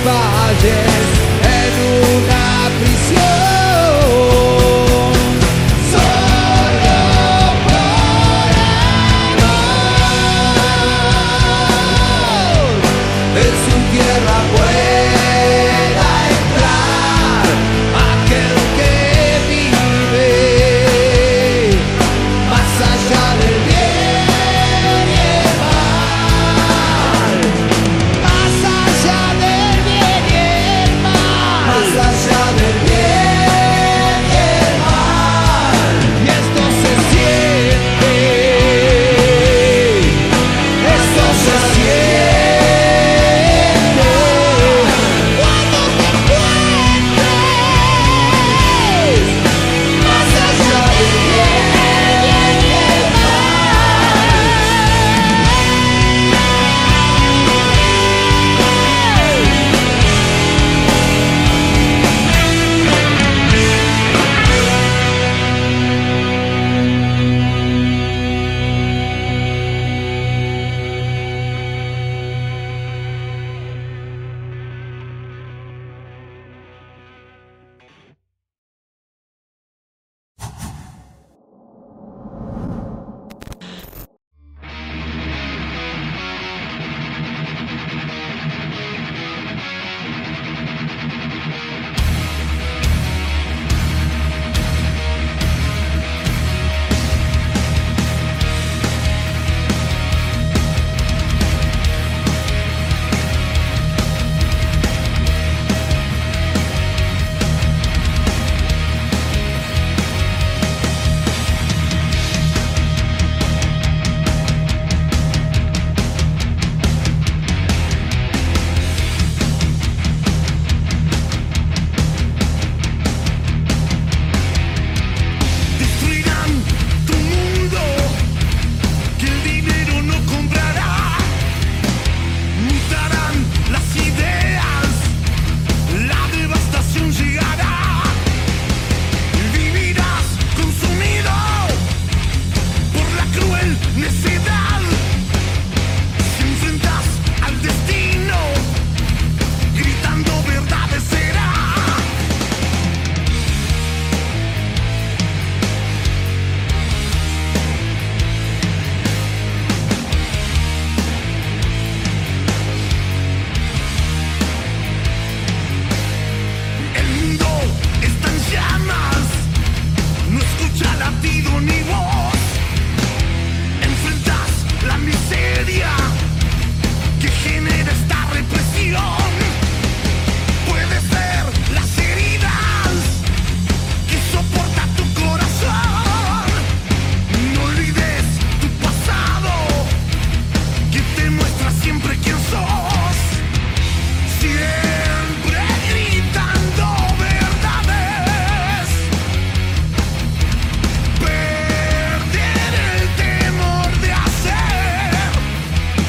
valles en una prisión. Solo por amor en su tierra pueda entrar aquel que vive más allá del bien y el mal, más allá del bien y el mal, más allá del bien y el mal. Y esto se siente, esto se siente cuando te encuentres más allá del bien y el mal. Destruirán tu mundo que el dinero no comprará. Mutarán las ideas, la devastación llegará. Vivirás consumido por la cruel necedad. Si enfrentas al destino, gritando verdades será. El mundo está en llamas, no escucha latido ni voz. Enfrentas la miseria que genera esta represión. Puede ser las heridas que soporta tu corazón. No olvides tu pasado, que te muestra siempre quién sos. Siempre gritando verdades, perder el temor de hacer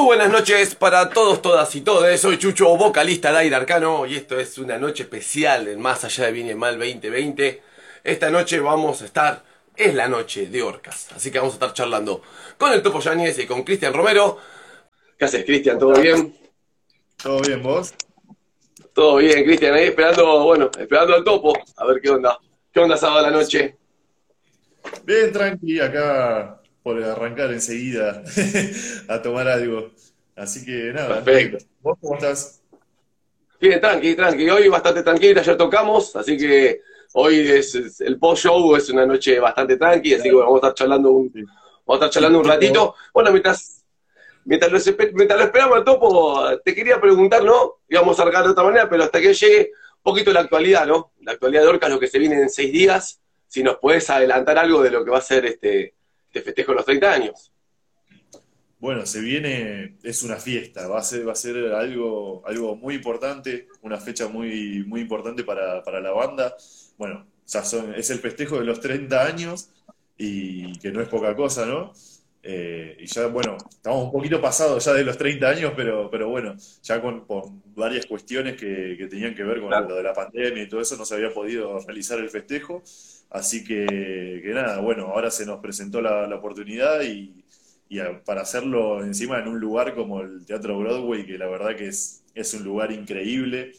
buenas noches para todos, todas y todes. Soy Chucho, vocalista de Aire Arcano, y esto es una noche especial en Más Allá de Bien y Mal 2020. Esta noche vamos a estar, es la noche de Orcas, así que vamos a estar charlando con el Topo Yáñez y con Cristian Romero. ¿Qué haces, Cristian? ¿Todo bien? ¿Todo bien, vos? Todo bien, Cristian, ahí esperando al Topo, a ver qué onda. ¿Qué onda sábado a la noche? Bien, tranqui, acá por arrancar enseguida a tomar algo. Así que nada, Perfecto. ¿vos cómo estás? Bien, tranqui. Hoy bastante tranquila, ayer tocamos, así que hoy es el post-show, es una noche bastante tranqui, así que bueno, vamos a estar charlando Sí. un ratito. Bueno, mientras lo esperamos al Topo, te quería preguntar, ¿no? Íbamos a arrancar de otra manera, pero hasta que llegue un poquito la actualidad, ¿no? La actualidad de Orcas, lo que se viene en 6 días, si nos podés adelantar algo de lo que va a ser este festejo de los 30 años. Bueno, se viene, es una fiesta, va a ser algo muy importante, una fecha muy importante para la banda. Bueno, ya es el festejo de los 30 años y que no es poca cosa, ¿no? Y ya, bueno, estamos un poquito pasados ya de los 30 años, pero bueno, ya con varias cuestiones que tenían que ver con Claro. lo de la pandemia y todo eso, no se había podido realizar el festejo. Así que nada, bueno, ahora se nos presentó la oportunidad para hacerlo encima en un lugar como el Teatro Broadway, que la verdad que es un lugar increíble.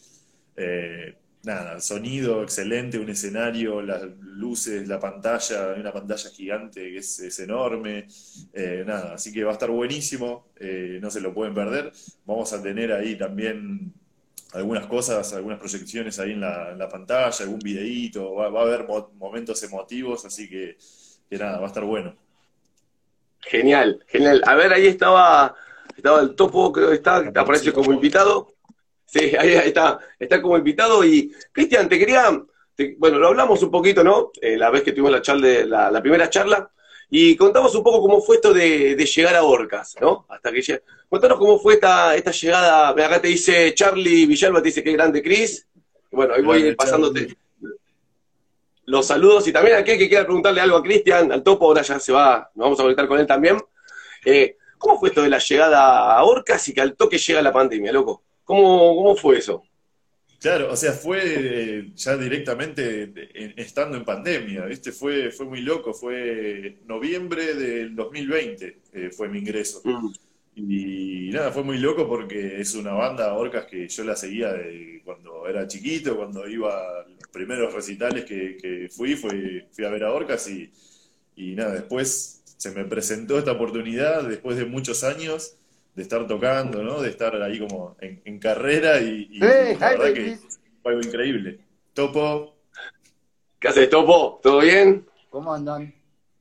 Nada, sonido excelente, un escenario, las luces, la pantalla, hay una pantalla gigante que es enorme. Nada, así que va a estar buenísimo, no se lo pueden perder. Vamos a tener ahí también algunas cosas, algunas proyecciones ahí en la pantalla, algún videíto, va a haber momentos emotivos, así que nada, va a estar bueno. Genial. A ver, ahí estaba el Topo, creo que aparece Apareció como todo. invitado. Sí, ahí está como invitado. Y, Cristian, bueno, lo hablamos un poquito, ¿no? La vez que tuvimos la primera charla, y contamos un poco cómo fue esto de llegar a Orcas, ¿no? Contanos cómo fue esta llegada. Acá te dice Charlie Villalba, te dice que grande Cris. Bueno, ahí voy Grande pasándote Charlie. los saludos, y también aquel que quiera preguntarle algo a Cristian, al Topo, ahora ya se va, nos vamos a conectar con él también. ¿Cómo fue esto de la llegada a Orcas y que al toque llega la pandemia, loco? ¿Cómo fue eso? Claro, o sea, fue ya directamente estando en pandemia, ¿viste? Fue muy loco, fue noviembre del 2020, fue mi ingreso. Mm, Y nada, fue muy loco porque es una banda, Orcas, que yo la seguía de cuando era chiquito, cuando iba a los primeros recitales que fui a ver a Orcas y nada, después se me presentó esta oportunidad después de muchos años de estar tocando, ¿no? De estar ahí como en carrera y la Hi verdad que ladies, fue algo increíble. Topo, ¿Qué haces, Topo? ¿Todo bien? ¿cómo andan?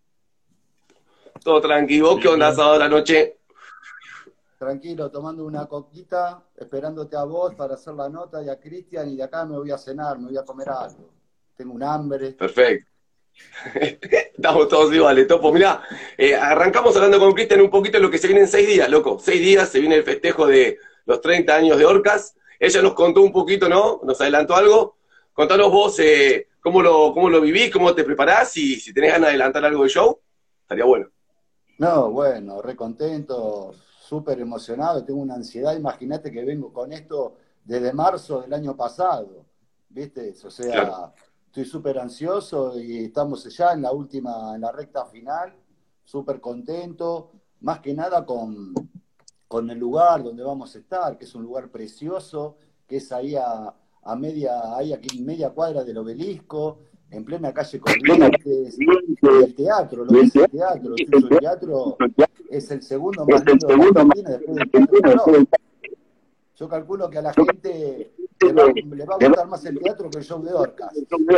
¿Todo tranquilo? ¿Qué bien, onda bien. sábado a la noche? Tranquilo, tomando una coquita, esperándote a vos para hacer la nota y a Cristian, y de acá me voy a cenar, me voy a comer algo. Tengo un hambre. Perfecto. Estamos todos iguales, Topo. Mirá, arrancamos hablando con Cristian un poquito de lo que se viene en 6 días, loco. 6 días se viene el festejo de los 30 años de Orcas. Ella nos contó un poquito, ¿no? Nos adelantó algo. Contanos vos cómo lo vivís, cómo te preparás, y si tenés ganas de adelantar algo del show, estaría bueno. No, bueno, re contento, súper emocionado, tengo una ansiedad, imagínate que vengo con esto desde marzo del año pasado, ¿viste? O Claro. sea, estoy súper ansioso y estamos ya en la recta final, súper contento, más que nada con el lugar donde vamos a estar, que es un lugar precioso, que es ahí aquí en media cuadra del Obelisco, en plena calle Corrientes, y el teatro, lo que es el teatro, Chucho, el teatro es el segundo más lindo de la Argentina después del Teatro Colón. Yo calculo que a la gente le va a gustar más el teatro que el show de Orcas.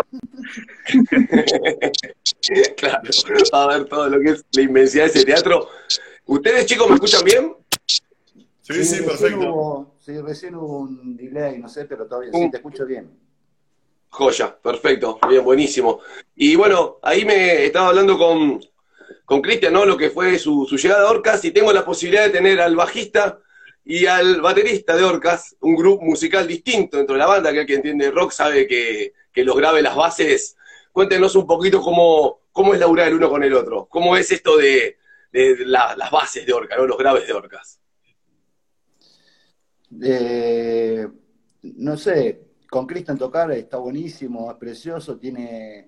Claro, a ver todo lo que es la inmensidad de ese teatro. ¿Ustedes, chicos, me escuchan bien? Sí, sí, perfecto. Recién hubo un delay, no sé, pero todavía sí, Un te escucho bien. Joya, perfecto, bien, buenísimo. Y bueno, ahí me estaba hablando con Cristian, ¿no? Lo que fue su llegada a Orcas, y tengo la posibilidad de tener al bajista y al baterista de Orcas, un grupo musical distinto dentro de la banda, que el que entiende rock sabe que los graves, las bases. Cuéntenos un poquito cómo es laburar el uno con el otro, cómo es esto de las bases de Orcas, ¿no? Los graves de Orcas. Eh, no sé, con Cristian tocar está buenísimo, es precioso, tiene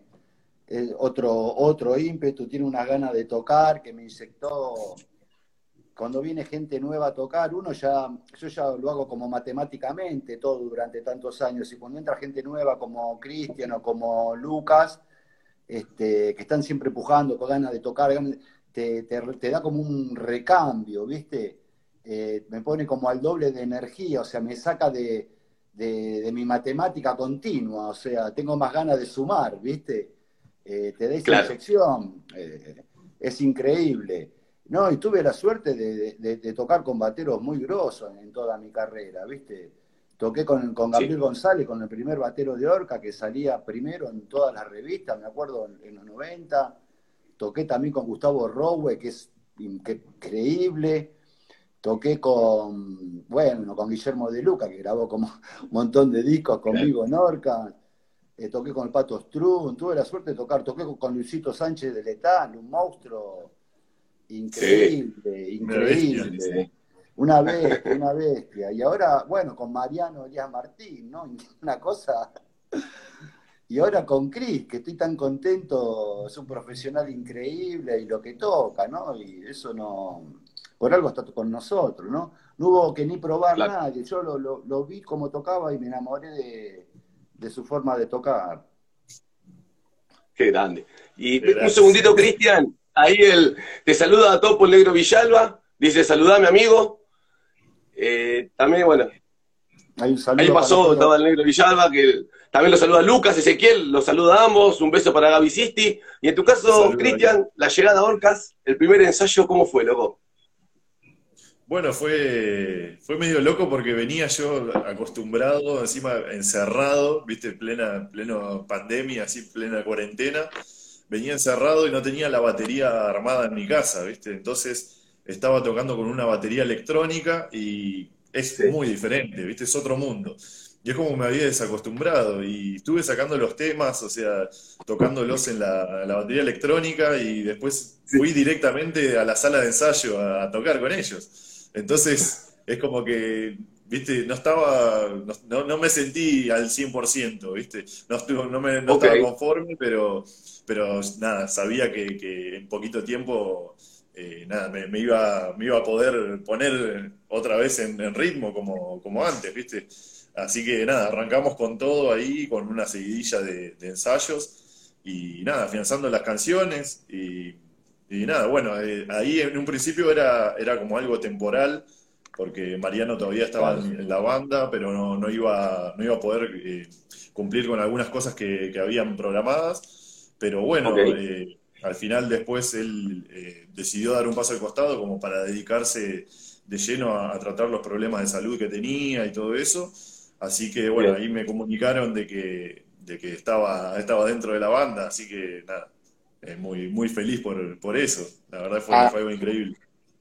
otro ímpetu, tiene unas ganas de tocar que me inyectó. Cuando viene gente nueva a tocar, yo ya lo hago como matemáticamente todo durante tantos años, y cuando entra gente nueva como Cristian o como Lucas, que están siempre empujando con ganas de tocar, te da como un recambio, ¿viste? Me pone como al doble de energía, o sea, me saca de mi matemática continua, o sea, tengo más ganas de sumar, ¿viste? Te da esa Claro. inyección, es increíble. No, y tuve la suerte de tocar con bateros muy grosos en toda mi carrera, ¿viste? Toqué con Sí. Gabriel González, con el primer batero de Orca, que salía primero en todas las revistas, me acuerdo, en los 90. Toqué también con Gustavo Rowe, que es increíble. Toqué con Guillermo de Luca, que grabó como un montón de discos Claro. conmigo en Orca. Toqué con el Pato Strun, tuve la suerte de tocar. Toqué con Luisito Sánchez de Letal, un monstruo Sí. increíble, Una bestia. increíble. Una bestia, una bestia. Y ahora, bueno, con Mariano Elías Martín, ¿no? Una cosa. Y ahora con Cris, que estoy tan contento, es un profesional increíble y lo que toca, ¿no? Y eso no, por algo está con nosotros, ¿no? No hubo que ni probar Claro. nadie, yo lo vi como tocaba y me enamoré de su forma de tocar. Qué grande. Y un Gracias. segundito, Cristian. Ahí te saluda a Topo el Negro Villalba. Dice, saludame, amigo. También, bueno, Hay un saludo ahí para pasó, todos. estaba el Negro Villalba, que también lo saluda Lucas, Ezequiel, los saluda a ambos. Un beso para Gaby Sisti. Y en tu caso, Saludos. Cristian, la llegada a Orcas, el primer ensayo, ¿cómo fue, loco? Bueno, fue medio loco porque venía yo acostumbrado, encima encerrado, viste, pleno pandemia, así, plena cuarentena. Venía encerrado y no tenía la batería armada en mi casa, viste. Entonces estaba tocando con una batería electrónica y es Sí. muy diferente, viste, es otro mundo. Y es como me había desacostumbrado y estuve sacando los temas, o sea, tocándolos en la batería electrónica y después fui directamente a la sala de ensayo a tocar con ellos. Entonces, es como que, viste, no me sentí al 100%, viste, no Ok. estaba conforme, pero nada, sabía que en poquito tiempo, nada, me iba a poder poner otra vez en ritmo como antes, viste. Así que nada, arrancamos con todo ahí, con una seguidilla de ensayos y nada, afianzando las canciones y nada, bueno, ahí en un principio era como algo temporal, porque Mariano todavía estaba Claro. en la banda, pero no iba a poder cumplir con algunas cosas que habían programadas, pero bueno, Ok. al final después él decidió dar un paso al costado como para dedicarse de lleno a tratar los problemas de salud que tenía y todo eso, así que bueno, Bien. ahí me comunicaron de que estaba dentro de la banda, así que nada. Muy, muy feliz por eso. La verdad fue algo increíble.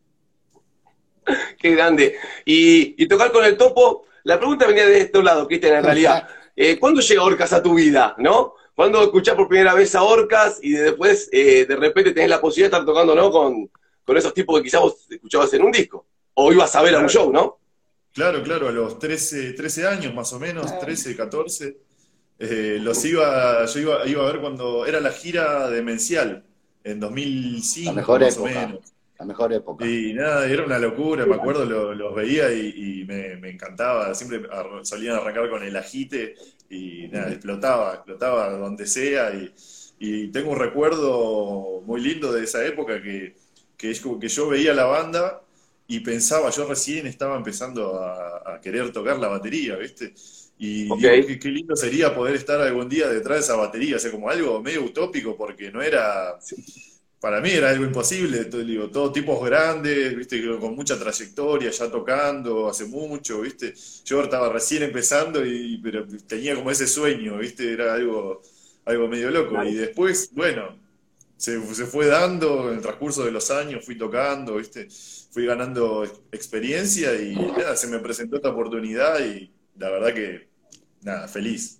Qué grande. Y tocar con el Topo, la pregunta venía de este lado, Cristian, en realidad. ¿Cuándo llega Orcas a tu vida, no? ¿Cuándo escuchás por primera vez a Orcas y después de repente tenés la posibilidad de estar tocando, ¿no? Con esos tipos que quizás vos escuchabas en un disco? O ibas a ver a un show, ¿no? Claro, a los 13 años más o menos, 13, 14, yo iba a ver cuando era la gira demencial, en La 2005 mejor más o época. menos. La mejor época. Y nada, era una locura, me acuerdo, los veía y me encantaba, siempre solían arrancar con el ajite y nada, explotaba donde sea y tengo un recuerdo muy lindo de esa época que es como que yo veía la banda y pensaba, yo recién estaba empezando a querer tocar la batería, ¿viste? Y Ok. digo, qué lindo sería poder estar algún día detrás de esa batería, o sea, como algo medio utópico porque no era... Para mí era algo imposible, digo, todos tipos grandes, viste, con mucha trayectoria, ya tocando hace mucho, viste. Yo estaba recién empezando, pero tenía como ese sueño, viste, era algo medio loco. Y después, bueno, se fue dando en el transcurso de los años, fui tocando, viste, fui ganando experiencia y nada, se me presentó esta oportunidad y la verdad que, nada, feliz.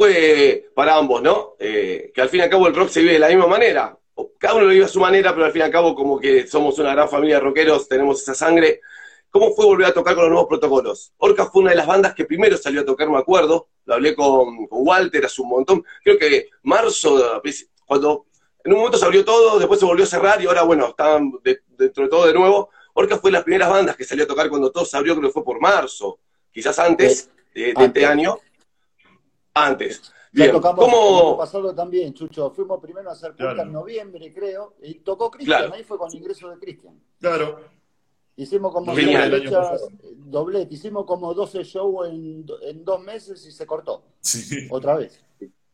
fue para ambos, ¿no? Que al fin y al cabo el rock se vive de la misma manera. Cada uno lo vive a su manera, pero al fin y al cabo como que somos una gran familia de rockeros, tenemos esa sangre. ¿Cómo fue volver a tocar con los nuevos protocolos? Orca fue una de las bandas que primero salió a tocar, me acuerdo. Lo hablé con Walter hace un montón. Creo que marzo, cuando en un momento se abrió todo, después se volvió a cerrar y ahora, bueno, están dentro de todo de nuevo. Orca fue de las primeras bandas que salió a tocar cuando todo se abrió, creo que fue por marzo. Quizás antes de este año. Antes. Ya Bien. tocamos el año ¿Cómo? pasado también, Chucho. Fuimos primero a hacer punta Claro. en noviembre, creo, y tocó Cristian, Claro. ahí fue con el ingreso de Cristian. Claro. Hicimos como Noviembre del seis año fechas, pasado. doblete, hicimos como 12 shows en 2 meses y se cortó, Sí. otra vez.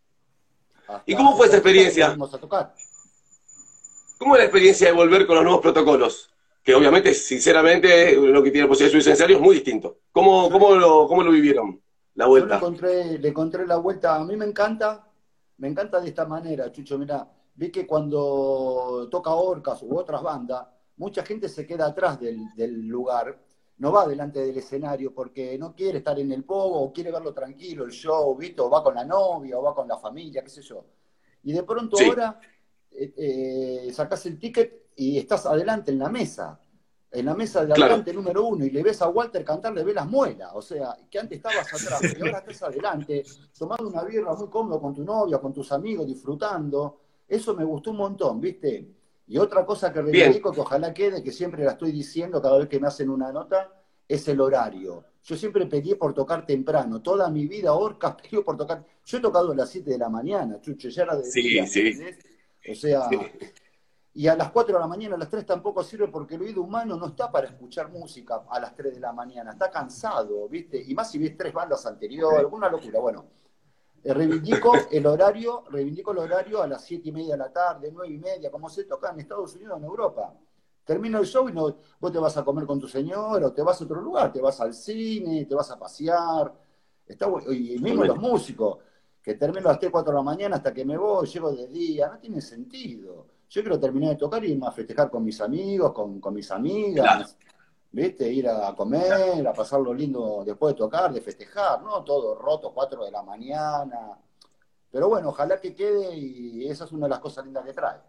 ¿Y cómo fue esa hasta experiencia? volvimos a tocar. ¿Cómo es la experiencia de volver con los nuevos protocolos? Que obviamente, sinceramente, lo que tiene la posibilidad de subirse en serio es muy distinto. ¿Cómo lo vivieron? La Yo vuelta. le encontré la vuelta. A mí me encanta de esta manera, Chucho. Mirá, vi que cuando toca Orcas u otras bandas, mucha gente se queda atrás del lugar, no va delante del escenario porque no quiere estar en el pogo o quiere verlo tranquilo, el show, ¿viste? O va con la novia o va con la familia, qué sé yo. Y de pronto Sí. ahora sacás el ticket y estás adelante en la mesa de Claro. adelante número 1 y le ves a Walter cantar, le ves las muelas, o sea, que antes estabas atrás y ahora estás adelante, tomando una birra muy cómodo con tu novia, con tus amigos, disfrutando. Eso me gustó un montón, ¿viste? Y otra cosa que Bien. reivindico, que ojalá quede, que siempre la estoy diciendo cada vez que me hacen una nota, es el horario. Yo siempre pedí por tocar temprano, toda mi vida Orcas pedí por tocar. Yo he tocado a las 7 de la mañana, Chucho, ya era de Sí, día, ¿me sí. entendés? O sea, y a las 4 de la mañana, a las 3 tampoco sirve porque el oído humano no está para escuchar música a las 3 de la mañana, está cansado, ¿viste? Y más si ves 3 bandas anteriores, una locura. Bueno, reivindico el horario a las 7:30 de la tarde, 9:30, como se toca en Estados Unidos o en Europa. Termina el show y no, vos te vas a comer con tu señora o te vas a otro lugar, te vas al cine, te vas a pasear. Está bueno. Y mismo los músicos, que termino a las 3, 4 de la mañana hasta que me voy, llego de día, no tiene sentido. Yo quiero terminar de tocar y irme a festejar con mis amigos, con mis amigas, Claro. ¿viste? Ir a comer, a pasarlo lindo después de tocar, de festejar, ¿no? Todo roto, 4 de la mañana. Pero bueno, ojalá que quede y esa es una de las cosas lindas que trae.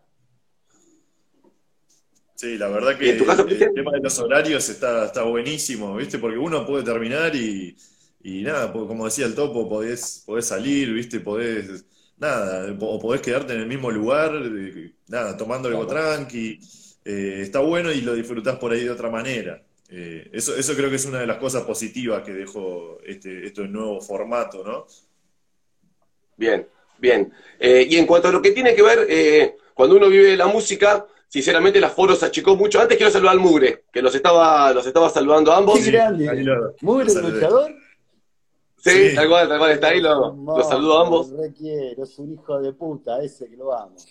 Sí, la verdad ¿Y que en tu caso, el Cristian? tema de los horarios está buenísimo, ¿viste? Porque uno puede terminar y nada, como decía el Topo, podés salir, ¿viste? Nada, o podés quedarte en el mismo lugar, nada, tomando algo Claro. tranqui. Está bueno y lo disfrutás por ahí de otra manera. Eso creo que es una de las cosas positivas que dejó este nuevo formato, ¿no? Bien, bien. Y en cuanto a lo que tiene que ver, cuando uno vive la música, sinceramente el aforo se achicó mucho. Antes quiero saludar al Mugre, que los estaba saludando a ambos. ¡Qué Sí, grande! ahí lo ¿Muy el saludé. luchador? Sí, Sí, tal cual, está ahí, Es un los saludo a monstruo, ambos. lo requiero, es un hijo de puta ese que lo amo.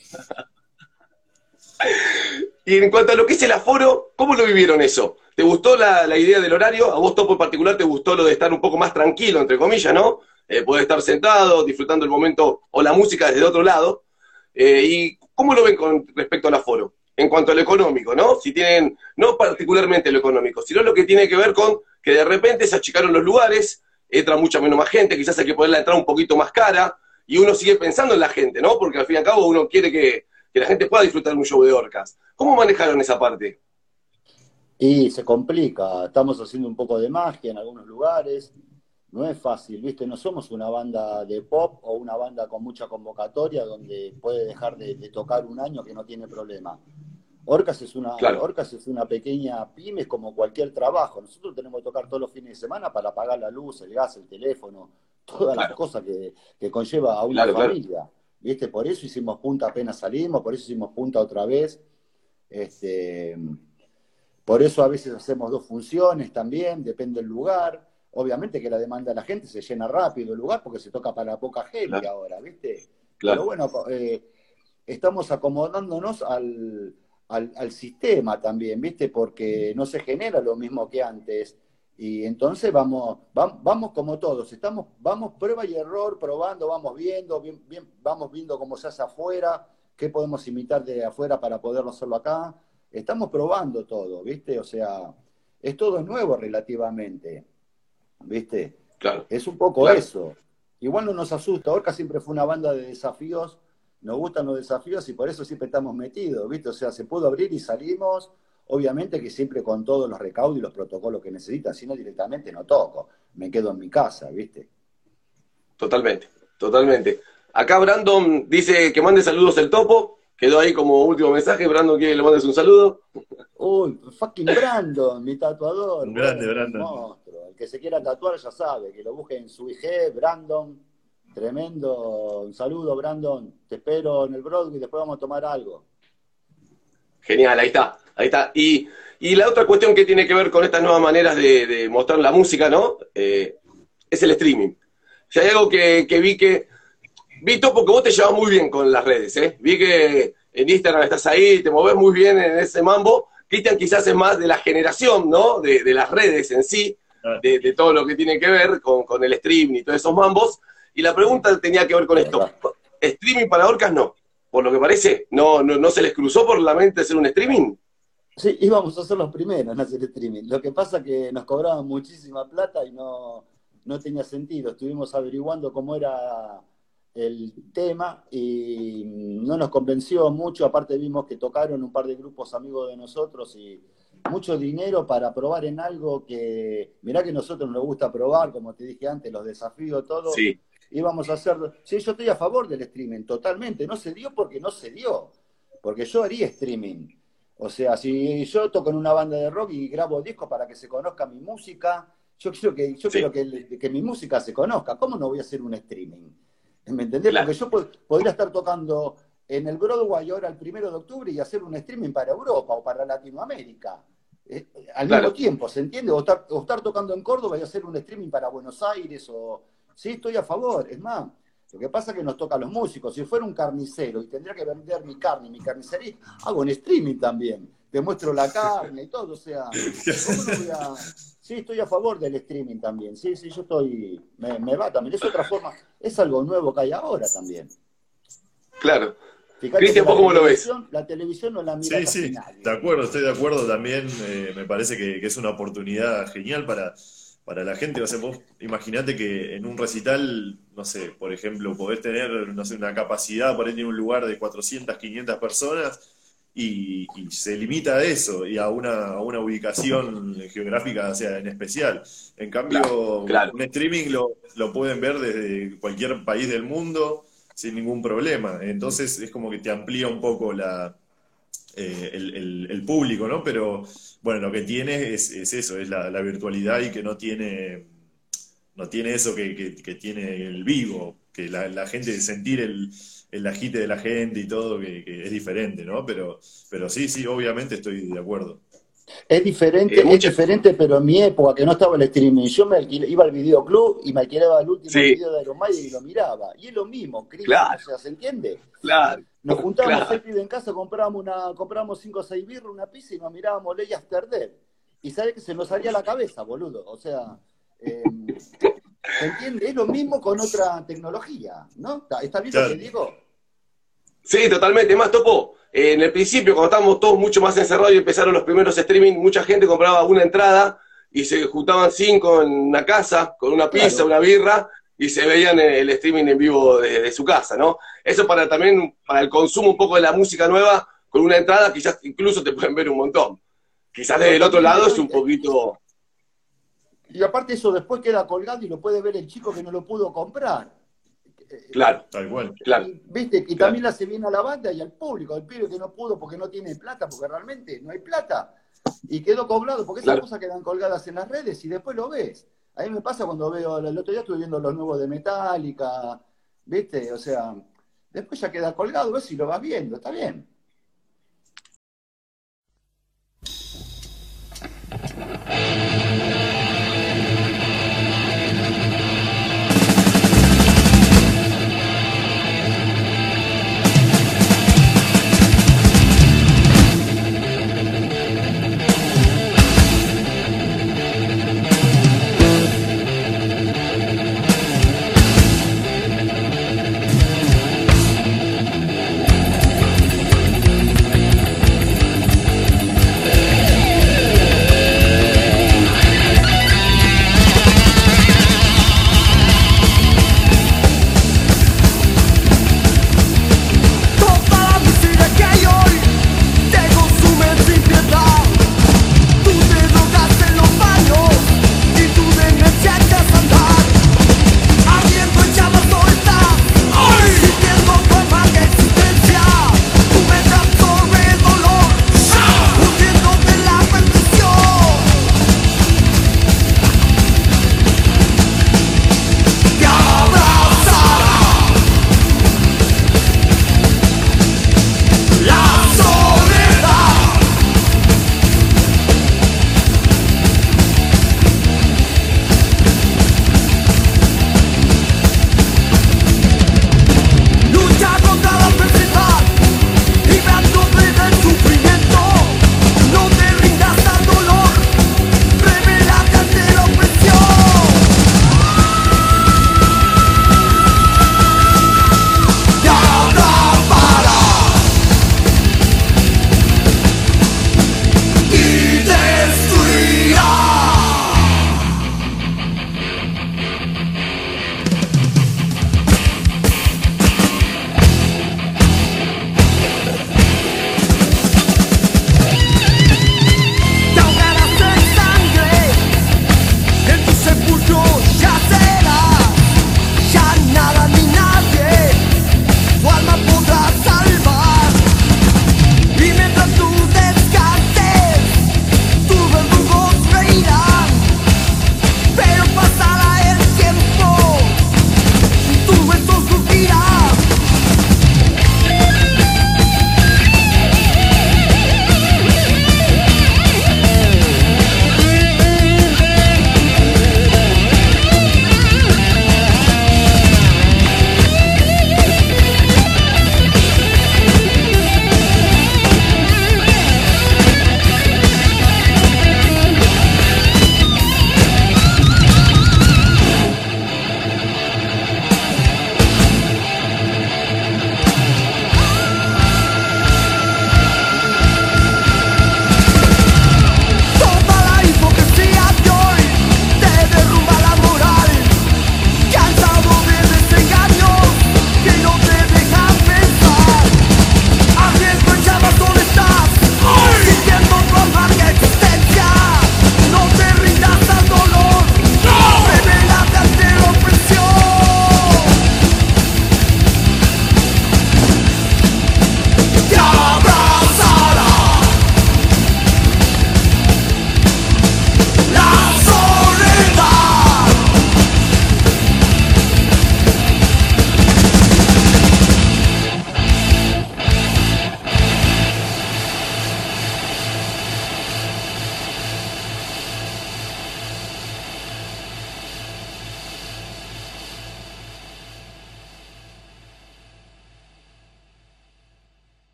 Y en cuanto a lo que es el aforo, ¿cómo lo vivieron eso? ¿Te gustó la idea del horario? ¿A vos, Topo, en particular, te gustó lo de estar un poco más tranquilo, entre comillas, ¿no? Poder estar sentado, disfrutando el momento o la música desde otro lado. ¿Y cómo lo ven con respecto al aforo? En cuanto a lo económico, ¿no? Si tienen, no particularmente lo económico, sino lo que tiene que ver con que de repente se achicaron los lugares, entra mucha menos más gente, quizás hay que poner la entrada un poquito más cara, y uno sigue pensando en la gente, ¿no? Porque al fin y al cabo uno quiere que la gente pueda disfrutar un show de Orcas. ¿Cómo manejaron esa parte? Y se complica, estamos haciendo un poco de magia en algunos lugares, no es fácil, ¿viste? No somos una banda de pop o una banda con mucha convocatoria donde puede dejar de tocar un año que no tiene problema. Claro, Orcas es una pequeña pyme como cualquier trabajo. Nosotros tenemos que tocar todos los fines de semana para pagar la luz, el gas, el teléfono, todas las claro, cosas que conlleva a una claro, claro. familia. ¿Viste? Por eso hicimos punta apenas salimos, por eso hicimos punta otra vez. Este, por eso a veces hacemos 2 funciones también, depende del lugar. Obviamente que la demanda de la gente se llena rápido el lugar porque se toca para poca gente Claro, ahora, ¿viste? Pero claro. bueno, estamos acomodándonos al sistema también, ¿viste? Porque no se genera lo mismo que antes. Y entonces vamos como todos, vamos prueba y error, probando, vamos viendo, vamos viendo cómo se hace afuera, qué podemos imitar de afuera para poderlo hacerlo acá. Estamos probando todo, ¿viste? O sea, es todo nuevo relativamente, ¿viste? Claro, Es un poco claro. eso. igual no nos asusta. Orca siempre fue una banda de desafíos, nos gustan los desafíos y por eso siempre estamos metidos, ¿viste? O sea, se pudo abrir y salimos, obviamente que siempre con todos los recaudos y los protocolos que necesitan, si no directamente no toco, me quedo en mi casa, ¿viste? Totalmente, totalmente. Acá Brandon dice que mande saludos el Topo, quedó ahí como último mensaje. Brandon quiere que le mandes un saludo. Uy, fucking Brandon, mi tatuador. Un grande, bueno, Brandon. un monstruo. El que se quiera tatuar ya sabe, que lo busque en su IG, Brandon. Tremendo. Un saludo, Brandon. Te espero en el Broadway, después vamos a tomar algo. Genial, ahí está, ahí está. Y la otra cuestión que tiene que ver con estas nuevas maneras de mostrar la música, ¿no? Es el streaming. Si hay algo que vi, Topo, que vos te llevas muy bien con las redes, ¿eh? Vi que en Instagram estás ahí, te movés muy bien en ese mambo. Cristian quizás es más de la generación, ¿no? De las redes en sí, de todo lo que tiene que ver con el streaming y todos esos mambos. Y la pregunta tenía que ver con esto. ¿Streaming para Orcas no? Por lo que parece, ¿no se les cruzó por la mente hacer un streaming? Sí, íbamos a ser los primeros en hacer streaming. Lo que pasa es que nos cobraban muchísima plata y no tenía sentido. Estuvimos averiguando cómo era el tema y no nos convenció mucho. Aparte vimos que tocaron un par de grupos amigos de nosotros y mucho dinero para probar en algo que, mirá que a nosotros nos gusta probar, como te dije antes, los desafíos, todo. Sí. Íbamos a hacer... Sí, yo estoy a favor del streaming, totalmente. No se dio porque no se dio. Porque yo haría streaming. O sea, si yo toco en una banda de rock y grabo discos para que se conozca mi música, yo quiero que mi música se conozca. ¿Cómo no voy a hacer un streaming? ¿Me entendés? Claro. Porque yo podría estar tocando en el Broadway ahora el 1 de octubre y hacer un streaming para Europa o para Latinoamérica. Al mismo tiempo, ¿se entiende? O estar tocando en Córdoba y hacer un streaming para Buenos Aires o... Sí, estoy a favor. Es más, lo que pasa es que nos toca a los músicos. Si fuera un carnicero y tendría que vender mi carne, mi carnicería, hago un streaming también. Te muestro la carne y todo. O sea, ¿cómo no voy a...? Sí, estoy a favor del streaming también. Sí, yo estoy... Me va también. Es otra forma. Es algo nuevo que hay ahora también. Claro. Cristian, ¿vos cómo lo ves? La televisión no la mira Sí, nadie. de acuerdo, estoy de acuerdo también. Me parece que es una oportunidad genial para la gente. O sea, vos imaginate que en un recital, no sé, por ejemplo, podés tener, no sé, una capacidad por ahí en un lugar de 400, 500 personas y se limita a eso y a una ubicación geográfica, o sea, en especial. En cambio, Claro. un streaming lo pueden ver desde cualquier país del mundo sin ningún problema. Entonces es como que te amplía un poco el público, ¿no? Pero bueno, lo que tiene es eso, es la virtualidad y que no tiene eso que tiene el vivo, que la gente, sentir el agite de la gente y todo, que es diferente, ¿no? Pero sí, obviamente estoy de acuerdo. Es diferente, pero en mi época, que no estaba el streaming, yo iba al videoclub y me alquilaba el último video de Iron Maiden y lo miraba. Y es lo mismo, Cristian, Claro. o sea, ¿se entiende? Claro. Nos juntábamos Claro. 6 pibes en casa, comprábamos 5 o 6 birras, una pizza y nos mirábamos Ley After Death. Y sabés que se nos salía la cabeza, boludo. O sea, ¿se entiende? Es lo mismo con otra tecnología, ¿no? ¿Está bien lo que digo? Sí, totalmente. Más, Topo, en el principio, cuando estábamos todos mucho más encerrados y empezaron los primeros streaming, mucha gente compraba una entrada y se juntaban 5 en una casa con una pizza, Claro. una birra, y se veían el streaming en vivo de su casa, ¿no? Eso también para el consumo un poco de la música nueva, con una entrada quizás incluso te pueden ver un montón. Quizás desde el otro lado es un poquito... Y aparte eso después queda colgado y lo puede ver el chico que no lo pudo comprar. Claro, Tal cual. claro. ¿Viste? Y Claro. también le hace bien a la banda y al público, al pibe que no pudo porque no tiene plata, porque realmente no hay plata. Y quedó colgado, porque esas Claro. cosas quedan colgadas en las redes y después lo ves. A mí me pasa cuando veo, el otro día estuve viendo los nuevos de Metallica, ¿viste? O sea, después ya queda colgado, ves y lo vas viendo, está bien.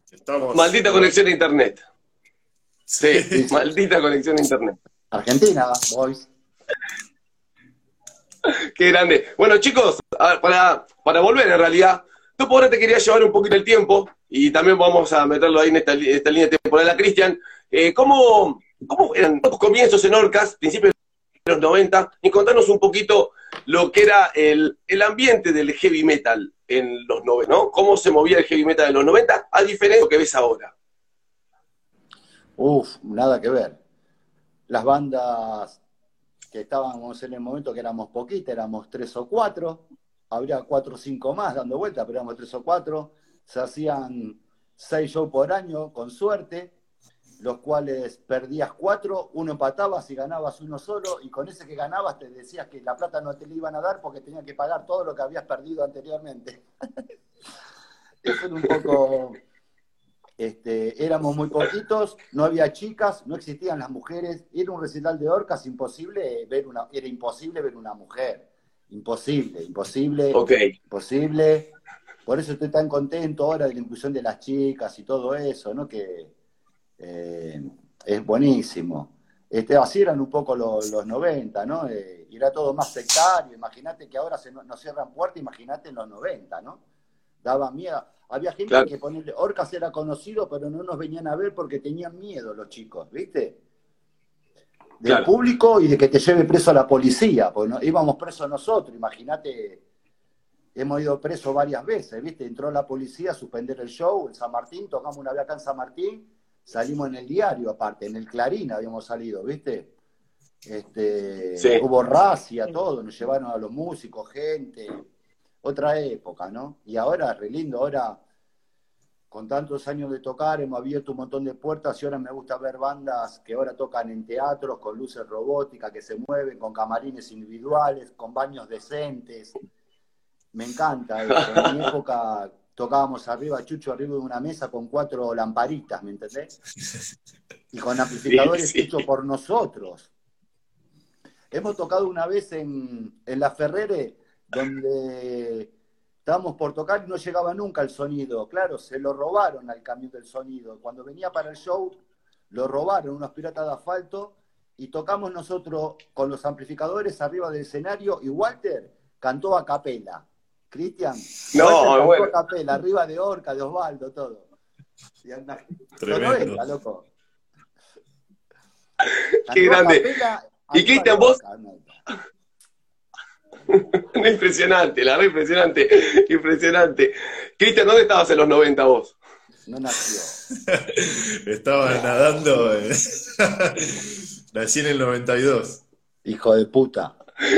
Estamos. Maldita conexión a internet. Sí, Sí, sí. maldita conexión a internet. Argentina, boys. Qué grande. Bueno, chicos, a ver, para volver en realidad, tú por ahora te quería llevar un poquito el tiempo y también vamos a meterlo ahí en esta línea temporal a Cristian. ¿Cómo eran tus comienzos en Orcas, principios de los 90? Y contanos un poquito lo que era el ambiente del heavy metal en los 90, ¿no? ¿Cómo se movía el heavy metal en los 90 a diferencia de lo que ves ahora? Uf, nada que ver. Las bandas que estábamos en el momento, que éramos poquitas, éramos 3 o 4, habría 4 o 5 más dando vueltas, pero éramos 3 o 4, se hacían 6 shows por año, con suerte, los cuales perdías 4, uno empatabas y ganabas uno solo, y con ese que ganabas te decías que la plata no te la iban a dar porque tenían que pagar todo lo que habías perdido anteriormente. Eso era un poco... éramos muy poquitos, no había chicas, no existían las mujeres, era un recital de Orcas, era imposible ver una mujer, imposible, Ok, imposible. Por eso estoy tan contento ahora de la inclusión de las chicas y todo eso, ¿no? Que es buenísimo. Así eran un poco los 90, ¿no? Y era todo más sectario. Imagínate que ahora nos cierran puertas, imagínate en los 90, ¿no? Daba miedo. Había gente claro, que ponerle, Orcas era conocido, pero no nos venían a ver porque tenían miedo los chicos, ¿viste? Del claro. público y de que te lleve preso a la policía, porque íbamos presos nosotros, imagínate, hemos ido presos varias veces, ¿viste? Entró la policía a suspender el show en San Martín, tocamos una vez acá en San Martín, salimos en el diario aparte, en el Clarín habíamos salido, ¿viste? Sí, Hubo racia, todo, nos llevaron a los músicos, gente, otra época, ¿no? Y ahora es re lindo, ahora con tantos años de tocar hemos abierto un montón de puertas y ahora me gusta ver bandas que ahora tocan en teatros, con luces robóticas que se mueven, con camarines individuales, con baños decentes. Me encanta eso. En mi época tocábamos arriba, Chucho, arriba de una mesa con 4 lamparitas, ¿me entendés? Y con sí, amplificadores sí. hechos por nosotros. Hemos tocado una vez en La Ferrere, donde estábamos por tocar y no llegaba nunca el sonido. Claro, se lo robaron al camión del sonido. Cuando venía para el show, lo robaron unos piratas de asfalto y tocamos nosotros con los amplificadores arriba del escenario y Walter cantó a capela. Cristian, Walter No, cantó bueno, a capela, arriba de Orca, de Osvaldo, todo. Y anda, los Tremendo. 90, loco. qué Cantó a grande. capela Y arriba de Cristian, vos, Orca. No, impresionante, la verdad, impresionante, impresionante. Cristian, ¿dónde estabas en los 90 vos? no nació. Estaba nadando. Nací en el 92. Hijo de puta.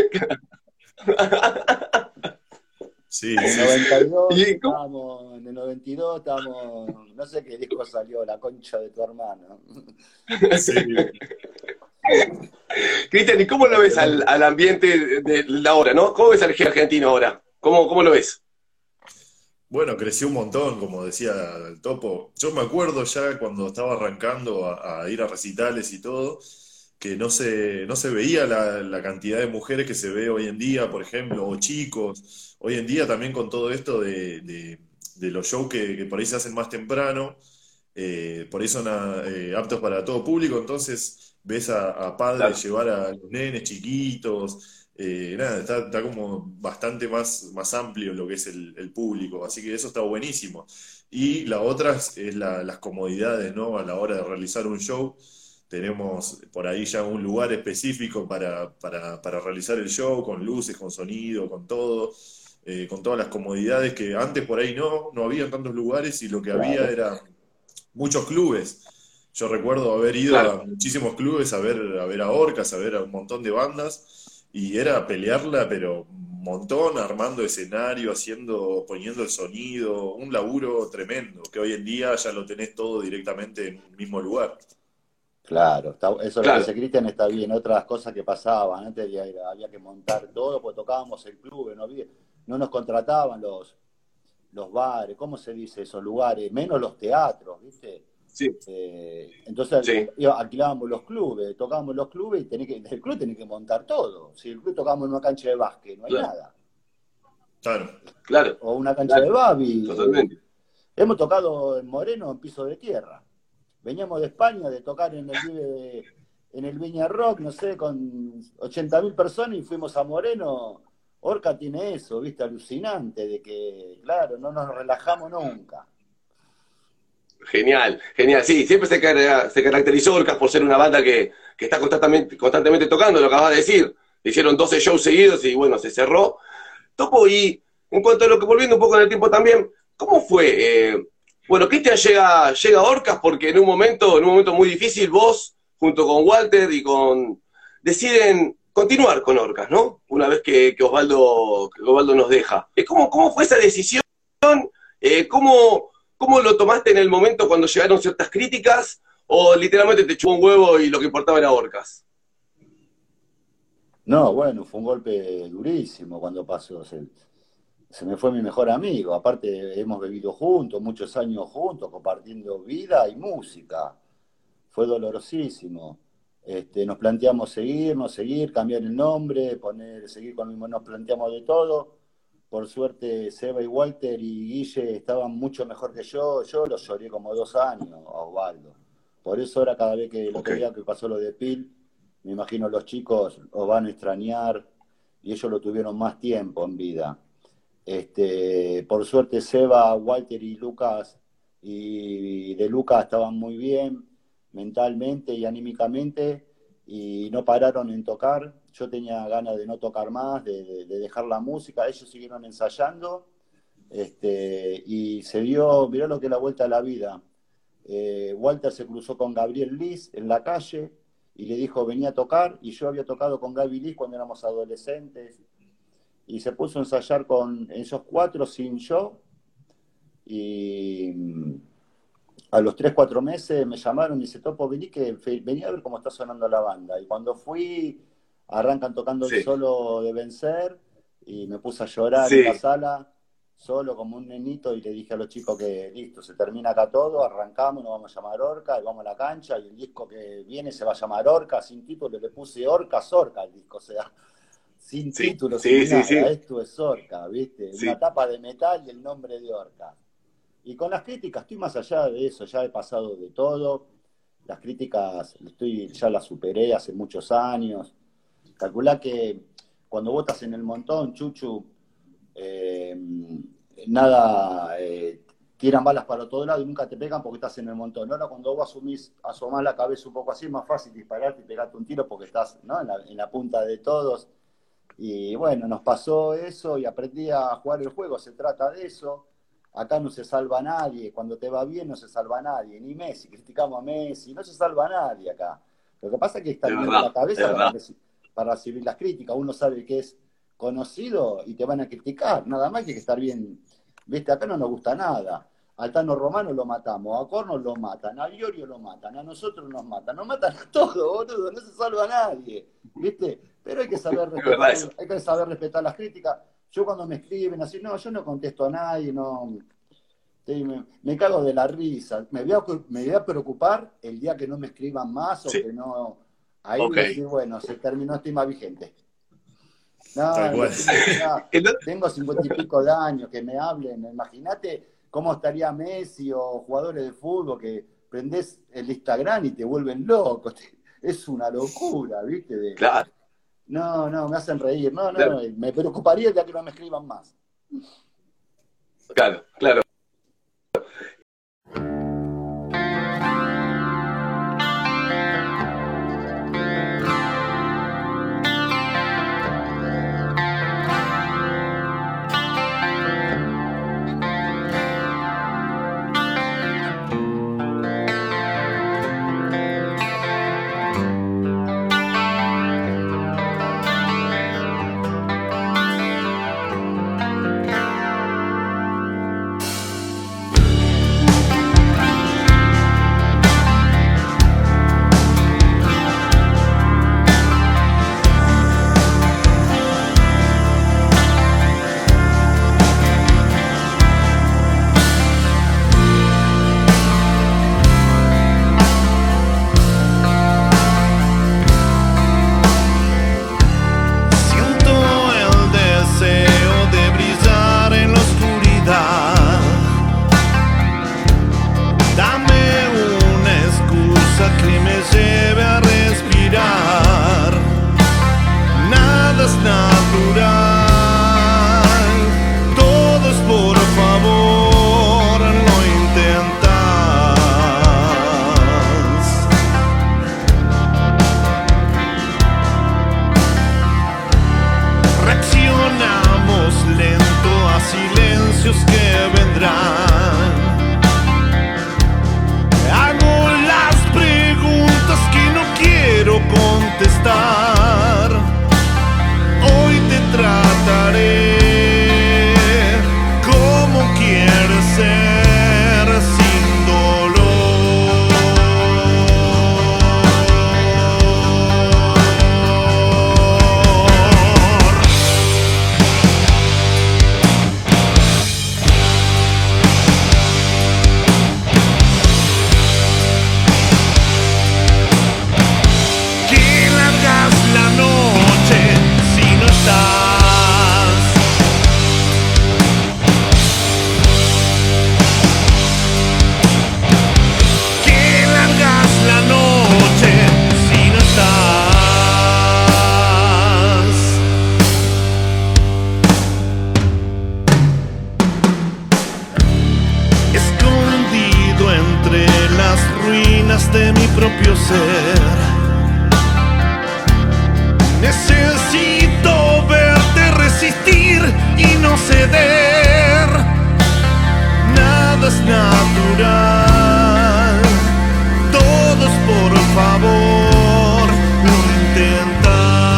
Sí, En el sí, 92 ¿Y cómo? estábamos, no sé qué disco salió, La concha de tu hermano. sí. Cristian, ¿y cómo lo ves al ambiente de la hora, no? ¿Cómo ves al heavy argentino ahora? ¿Cómo lo ves? Bueno, creció un montón, como decía el Topo. Yo me acuerdo ya cuando estaba arrancando a ir a recitales y todo, que no se veía la cantidad de mujeres que se ve hoy en día, por ejemplo, o chicos. Hoy en día también con todo esto de los shows que por ahí se hacen más temprano, por ahí son aptos para todo público, entonces ves a Claro, padres llevar a los nenes chiquitos. Nada, está como bastante más amplio lo que es el público, así que eso está buenísimo. Y la otra es las comodidades, ¿no? A la hora de realizar un show, tenemos por ahí ya un lugar específico para realizar el show, con luces, con sonido, con todo, con todas las comodidades que antes por ahí no había tantos lugares y lo que había Claro. era muchos clubes. Yo recuerdo haber ido claro, a muchísimos clubes a ver a Orcas, a ver a un montón de bandas, y era pelearla, pero un montón, armando escenario, poniendo el sonido, un laburo tremendo, que hoy en día ya lo tenés todo directamente en un mismo lugar. Claro, eso es lo que claro, dice Cristian, está bien. Otras cosas que pasaban, antes había que montar todo, pues tocábamos el club, no nos contrataban los bares, ¿cómo se dice? Esos lugares, menos los teatros, ¿viste? sí, Entonces sí, alquilábamos los clubes, tocábamos los clubes y el club tenía que montar todo. Si el club tocábamos en una cancha de básquet, no hay claro, nada. Claro, claro, O una cancha de claro, babi. totalmente. Hemos tocado en Moreno en piso de tierra. Veníamos de España de tocar en el Viña Rock, no sé, con 80.000 personas y fuimos a Moreno. Orca tiene eso, viste, alucinante, de que, claro, no nos relajamos nunca. Genial, genial. Sí, siempre se caracterizó Orcas por ser una banda que está constantemente tocando, lo acabas de decir. Hicieron 12 shows seguidos y bueno, se cerró. Topo, y en cuanto a lo que, volviendo un poco en el tiempo también, ¿cómo fue? Bueno, Cristian llega a Orcas porque en un momento muy difícil, vos, junto con Walter deciden continuar con Orcas, ¿no? Una vez que Osvaldo nos deja. ¿Cómo fue esa decisión? ¿Cómo lo tomaste en el momento cuando llegaron ciertas críticas? ¿O literalmente te chupó un huevo y lo que importaba era Orcas? No, bueno, fue un golpe durísimo cuando pasó. Se me fue mi mejor amigo. Aparte, hemos vivido juntos, muchos años juntos, compartiendo vida y música. Fue dolorosísimo. Nos planteamos seguir, cambiar el nombre, seguir con el mismo, nos planteamos de todo. Por suerte, Seba y Walter y Guille estaban mucho mejor que yo. Yo los lloré como 2 años a Osvaldo. Por eso ahora cada vez que el otro día que pasó lo de Pil, me imagino los chicos os van a extrañar y ellos lo tuvieron más tiempo en vida. Por suerte Seba, Walter y Lucas y de Lucas estaban muy bien mentalmente y anímicamente y no pararon en tocar. Yo tenía ganas de no tocar más, de dejar la música. Ellos siguieron ensayando y se dio, mirá lo que es la vuelta a la vida. Walter se cruzó con Gabriel Liz en la calle y le dijo venía a tocar, y yo había tocado con Gaby Liz cuando éramos adolescentes y se puso a ensayar con esos 4 sin yo y a los 3, 4 meses me llamaron y dice, Topo, vení a ver cómo está sonando la banda. Y cuando fui, arrancan tocando el solo de Vencer y me puse a llorar en la sala, solo como un nenito, y le dije a los chicos que listo, se termina acá todo, arrancamos, nos vamos a llamar Orca y vamos a la cancha, y el disco que viene se va a llamar Orca, sin título, le puse Orca al disco, o sea, sin título, sin nada, esto es Orca, ¿viste? Una tapa de metal y el nombre de Orca. Y con las críticas, estoy más allá de eso, ya he pasado de todo. Las críticas ya las superé hace muchos años. Calculá que cuando vos estás en el montón, Chuchu, tiran balas para todo lado y nunca te pegan porque estás en el montón. Ahora cuando vos asomás la cabeza un poco así, es más fácil dispararte y pegarte un tiro porque estás, ¿no?, en la punta de todos. Y bueno, nos pasó eso y aprendí a jugar el juego, se trata de eso. Acá no se salva nadie, cuando te va bien no se salva nadie, ni Messi, criticamos a Messi, no se salva nadie acá. Lo que pasa es que está bien en la cabeza para recibir las críticas, uno sabe que es conocido y te van a criticar, nada más que estar bien, viste, acá no nos gusta nada. Al Tano Romano lo matamos, a Corno lo matan, a Iorio lo matan, a nosotros nos matan a todos, boludo, no se salva a nadie, viste, pero hay que saber respetar las críticas. Yo cuando me escriben así, no, yo no contesto a nadie, no, me cago de la risa. Me voy a preocupar el día que no me escriban más o que no. Ahí voy a decir, bueno, se terminó, estoy más vigente. No, tengo 50 y pico de años, que me hablen. Imagínate cómo estaría Messi o jugadores de fútbol que prendés el Instagram y te vuelven loco. Es una locura, ¿viste? Claro. No, me hacen reír. No, me preocuparía el día que no me escriban más. Claro, claro. de mi propio ser. Necesito verte resistir y no ceder. Nada es natural. Todos por favor lo intentan.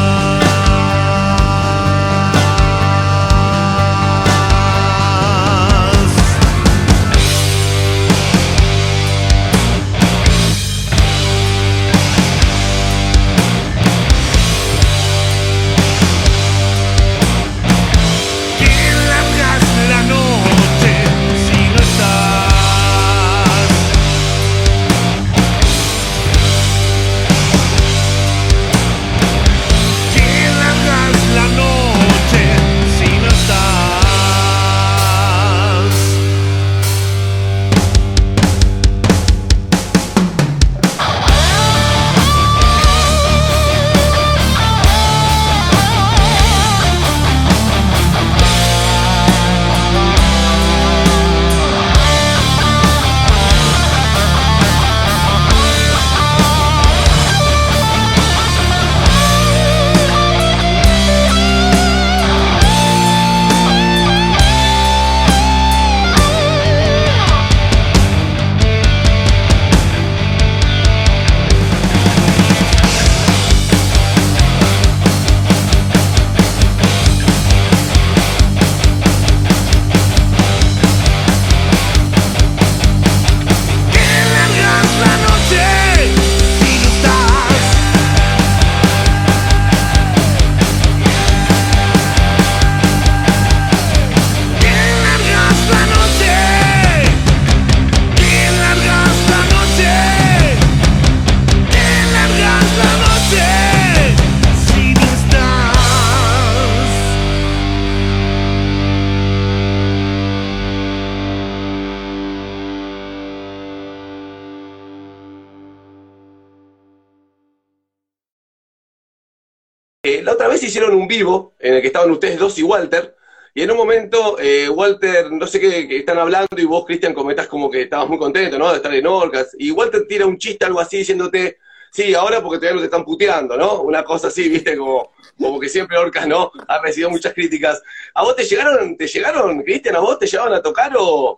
La otra vez hicieron un vivo en el que estaban ustedes dos y Walter, y en un momento Walter, no sé qué están hablando, y vos, Cristian, comentás como que estabas muy contento, ¿no? De estar en Orcas, y Walter tira un chiste, algo así, diciéndote, sí, ahora porque todavía no te están puteando, ¿no? Una cosa así, viste, como que siempre Orcas, ¿no? Ha recibido muchas críticas. ¿A vos te llegaron, Cristian, a vos te llegaban a tocar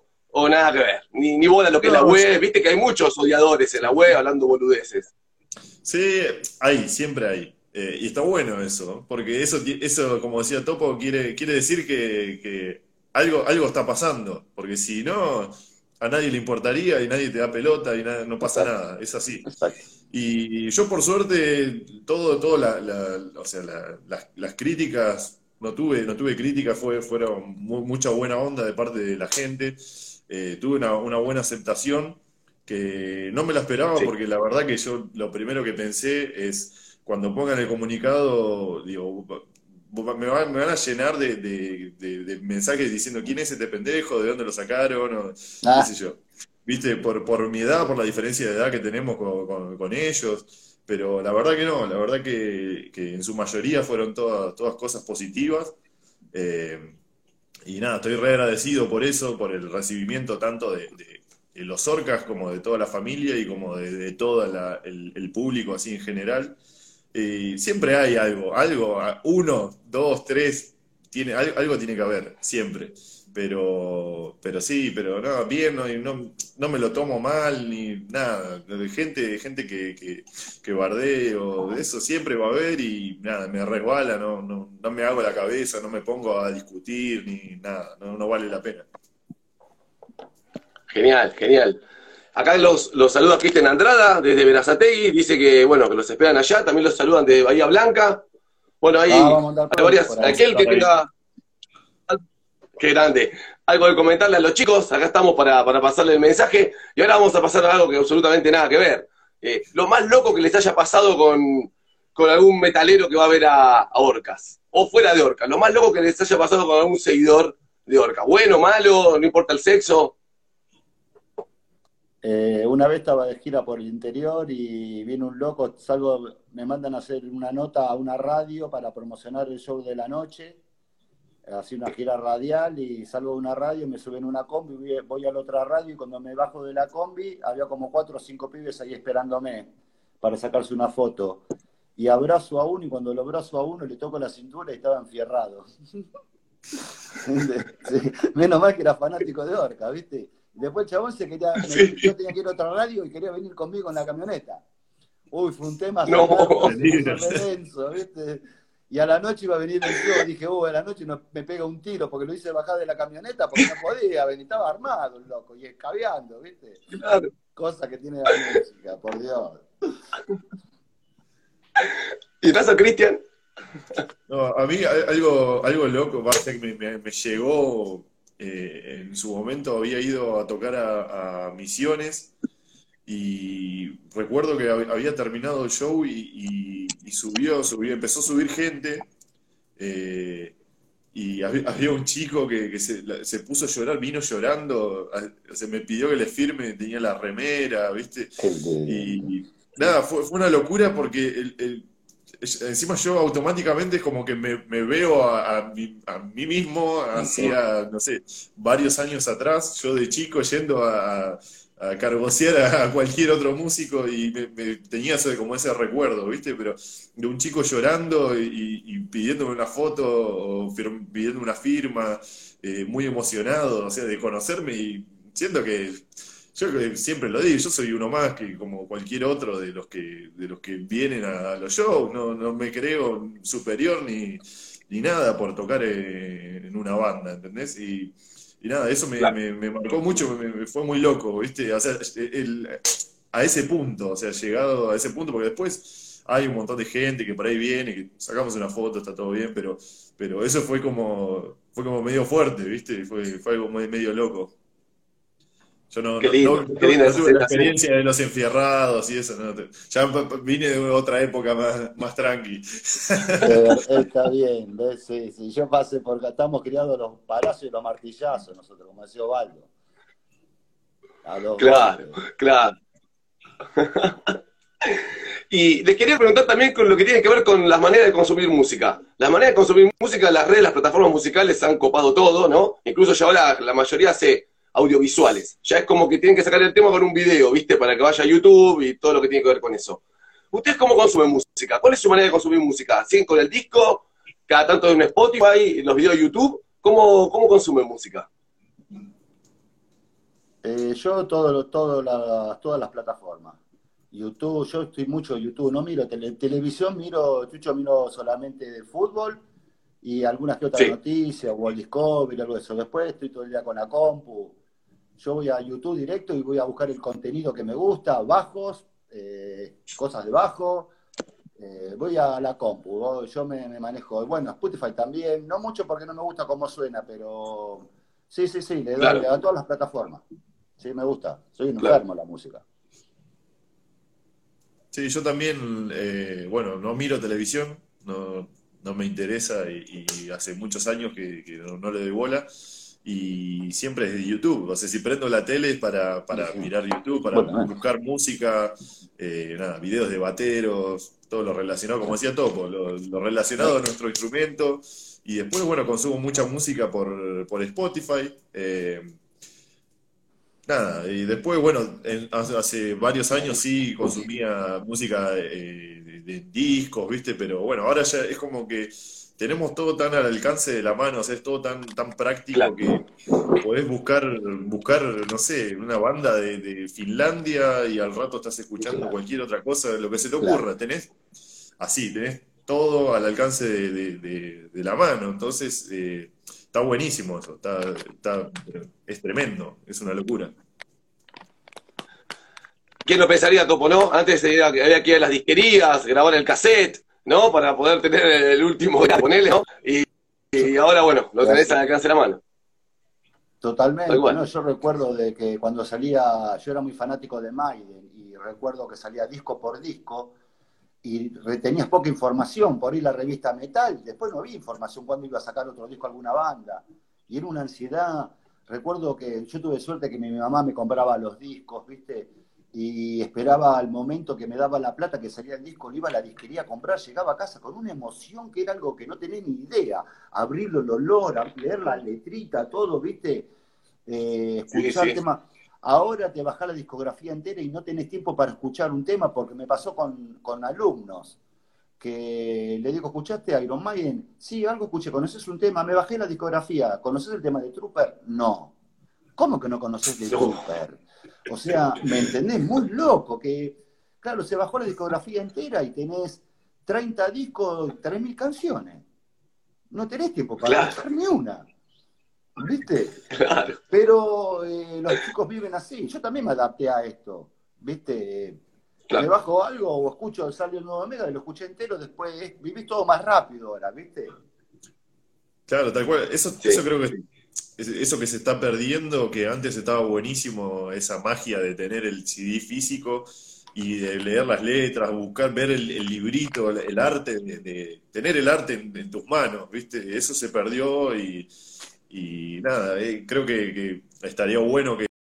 o nada que ver? Ni bola lo que es la web, viste que hay muchos odiadores en la web hablando boludeces. Sí, hay, siempre hay. Y está bueno eso, porque eso, como decía Topo, quiere decir que algo está pasando, porque si no, a nadie le importaría y nadie te da pelota y no pasa Exacto. nada, es así. Exacto. Y yo por suerte, o sea, las críticas, no tuve críticas, fueron mucha buena onda de parte de la gente, tuve una buena aceptación que no me la esperaba Sí. porque la verdad que yo lo primero que pensé es cuando pongan el comunicado, digo, me van a llenar de mensajes diciendo quién es este pendejo, de dónde lo sacaron, o qué sé Ah, yo. Viste, por mi edad, por la diferencia de edad que tenemos con ellos, pero la verdad que no, la verdad que en su mayoría fueron todas cosas positivas. eh, y nada, estoy re agradecido por eso, por el recibimiento tanto de los Orcas como de toda la familia y como de todo el público así en general. Siempre hay uno, dos, tres, algo tiene que haber, siempre. Pero sí, pero no, bien, no me lo tomo mal ni nada. Gente que bardeo, de eso siempre va a haber y nada, me resbala, no me hago la cabeza, no me pongo a discutir ni nada, no vale la pena. Genial, genial. Acá los saluda Cristian Andrada desde Berazategui, dice que, bueno, que los esperan allá, también los saludan desde Bahía Blanca. Bueno, vamos a andar hay pronto varias, por ahí. aquel que tenga, qué grande, algo de comentarle a los chicos, acá estamos para pasarle el mensaje, y ahora vamos a pasar a algo que absolutamente nada que ver. Lo más loco que les haya pasado con algún metalero que va a ver a Orcas, o fuera de Orcas, lo más loco que les haya pasado con algún seguidor de Orcas, bueno, malo, no importa el sexo. Una vez estaba de gira por el interior y viene un loco, me mandan a hacer una nota a una radio para promocionar el show de la noche hacía una gira radial y salgo de una radio, me suben una combi, voy a la otra radio y cuando me bajo de la combi había como 4 o 5 pibes ahí esperándome para sacarse una foto. Y abrazo a uno y cuando lo abrazo a uno le toco la cintura y estaba enfierrado. Sí, menos mal que era fanático de Orca, ¿viste? Después el chabón Sí. yo tenía que ir a otra radio y quería venir conmigo en la camioneta. Uy, fue un tema No. se puso re denso, ¿viste? Y a la noche iba a venir el show, dije, a la noche me pega un tiro porque lo hice bajar de la camioneta porque no podía, estaba armado el loco y escabeando, ¿viste? Claro. Cosa que tiene la música, por Dios. ¿Y pasa, Cristian? No, a mí algo loco, va a ser que me llegó, en su momento había ido a tocar a Misiones y recuerdo que había terminado el show y empezó a subir gente, y había un chico que se puso a llorar, vino llorando, se me pidió que le firme, tenía la remera, ¿viste? Y nada, fue una locura porque encima yo automáticamente como que me veo a mí mismo hacía, no sé, varios años atrás, yo de chico yendo a cargosear a cualquier otro músico y me tenía como ese recuerdo, ¿viste? Pero de un chico llorando y pidiéndome una foto o pidiendo una firma, muy emocionado, o sea, de conocerme y siento que yo siempre lo digo, yo soy uno más que como cualquier otro de los que vienen a los shows, no me creo superior ni nada por tocar en una banda, ¿entendés? Y nada, eso Claro. me marcó mucho, fue muy loco, ¿viste? O sea, a ese punto, o sea, llegado a ese punto, porque después hay un montón de gente que por ahí viene, que sacamos una foto, está todo bien, pero eso fue como medio fuerte, ¿viste? Fue algo medio loco. Yo Qué lindo, qué linda no esa tuve la sensación. experiencia de los enfierrados y eso, no. Ya vine de otra época más tranqui. Está bien, ¿ves? Sí, sí. Yo pasé porque estamos criados los palazos y los martillazos, nosotros, como decía Osvaldo. A los Claro, golpes. claro. Y les quería preguntar también con lo que tiene que ver con las maneras de consumir música. Las maneras de consumir música, las redes, las plataformas musicales han copado todo, ¿no? Incluso ya ahora la mayoría hace audiovisuales. Ya es como que tienen que sacar el tema con un video, ¿viste? Para que vaya a YouTube y todo lo que tiene que ver con eso. ¿Ustedes cómo consumen música? ¿Cuál es su manera de consumir música? ¿Siguen con el disco? ¿Cada tanto en Spotify? ¿Los videos de YouTube? ¿Cómo consumen música? Yo todas las plataformas. YouTube, yo estoy mucho en YouTube, no miro televisión, Chucho, miro solamente de fútbol y algunas que otras Sí, noticias, o el Discovery, algo de eso. Después estoy todo el día con la compu. Yo voy a YouTube directo y voy a buscar el contenido que me gusta, bajos, cosas de bajo. Voy a la compu, yo me manejo. Bueno, Spotify también, no mucho porque no me gusta cómo suena, pero sí, le doy claro, a todas las plataformas. Sí, me gusta. Soy un claro. enfermo en la música. Sí, yo también, bueno, no miro televisión, no me interesa y hace muchos años que no le doy bola y siempre es de YouTube. O sea, si prendo la tele es para Sí. mirar YouTube, para Bueno, buscar música, nada, videos de bateros, todo lo relacionado, como decía Topo, lo relacionado a nuestro instrumento. Y después, bueno, consumo mucha música por Spotify. Nada, y después, bueno, hace varios años sí consumía música de discos, ¿viste? Pero bueno, ahora ya es como que tenemos todo tan al alcance de la mano, o sea, es todo tan práctico Claro. que podés buscar, no sé, una banda de Finlandia y al rato estás escuchando claro, cualquier otra cosa, lo que se te claro. ocurra, tenés todo al alcance de la mano, entonces está buenísimo eso, es tremendo, es una locura. ¿Quién lo pensaría, Topo, no? Antes había que ir a las disquerías, grabar el cassette, ¿no? Para poder tener el último, ponele, ¿no? Y ahora, bueno, lo tenés al alcance de la mano. Tal Totalmente, ¿no? cual. Yo recuerdo de que cuando salía, yo era muy fanático de Maiden y recuerdo que salía disco por disco y tenías poca información, por ahí la revista Metal, después no había información cuando iba a sacar otro disco alguna banda. Y era una ansiedad, recuerdo que yo tuve suerte que mi mamá me compraba los discos, ¿viste? y esperaba al momento que me daba la plata, que salía el disco, lo iba a la disquería a comprar, llegaba a casa con una emoción que era algo que no tenía ni idea. Abrirlo, el olor, leer la letrita, todo, ¿viste? Escuchar sí. temas. Ahora te bajás la discografía entera y no tenés tiempo para escuchar un tema, porque me pasó con alumnos que le digo, ¿escuchaste Iron Maiden? Sí, algo escuché. ¿Conoces un tema? Me bajé la discografía. ¿Conoces el tema de Trooper? No. ¿Cómo que no conoces de No. Trooper? O sea, ¿me entendés? Muy loco. Que, claro, se bajó la discografía entera y tenés 30 discos, 3.000 canciones. No tenés tiempo para Claro. escuchar ni una. ¿Viste? Claro. Pero los chicos viven así. Yo también me adapté a esto. ¿Viste? Me Claro. bajo algo o escucho, sale el nuevo Mega y lo escuché entero, después vivís todo más rápido ahora, ¿viste? Claro, tal cual. Eso Sí. creo que eso que se está perdiendo, que antes estaba buenísimo, esa magia de tener el CD físico y de leer las letras, buscar, ver el librito, el arte, de tener el arte en tus manos, ¿viste? Eso se perdió y nada, creo que estaría bueno que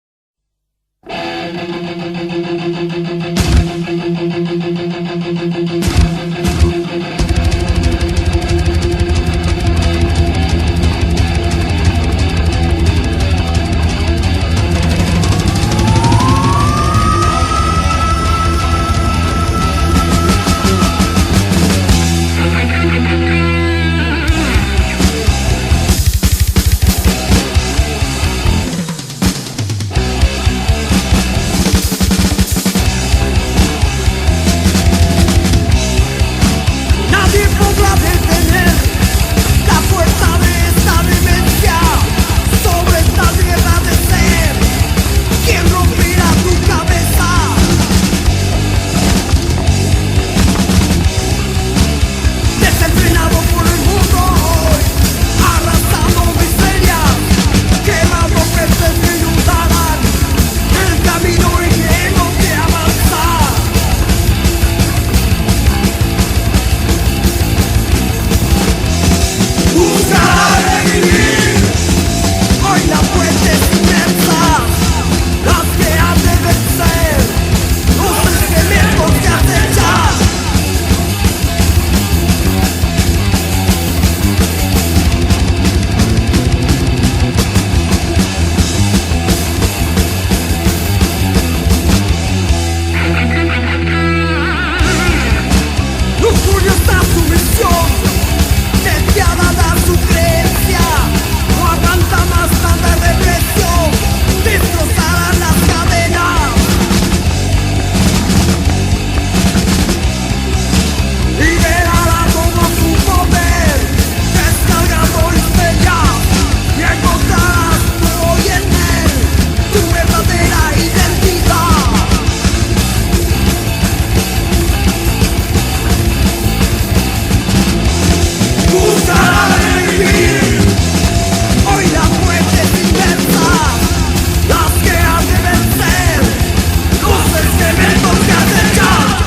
Nadie podrá detener la fuerza de esta demencia sobre esta tierra de ser. ¿Quién romperá tu cabeza? Desenfrenado por el mundo hoy, arrastrando miserias, quemando peces que inundarán el camino y hemos de avanzar. Buscar de vivir, hoy la fuente es inmensa, las que han de vencer, los elementos que acechan. Lujuriosa sumisión, despiadada su creencia, no aguanta más tanta represión, destrozarán las cadenas. Liberará todo su poder, descargando histeria, y encontrarás tú hoy en él tu verdadera identidad. Buscará de vivir, hoy la fuente es inmensa, las que han de vencer, los excrementos que acechan.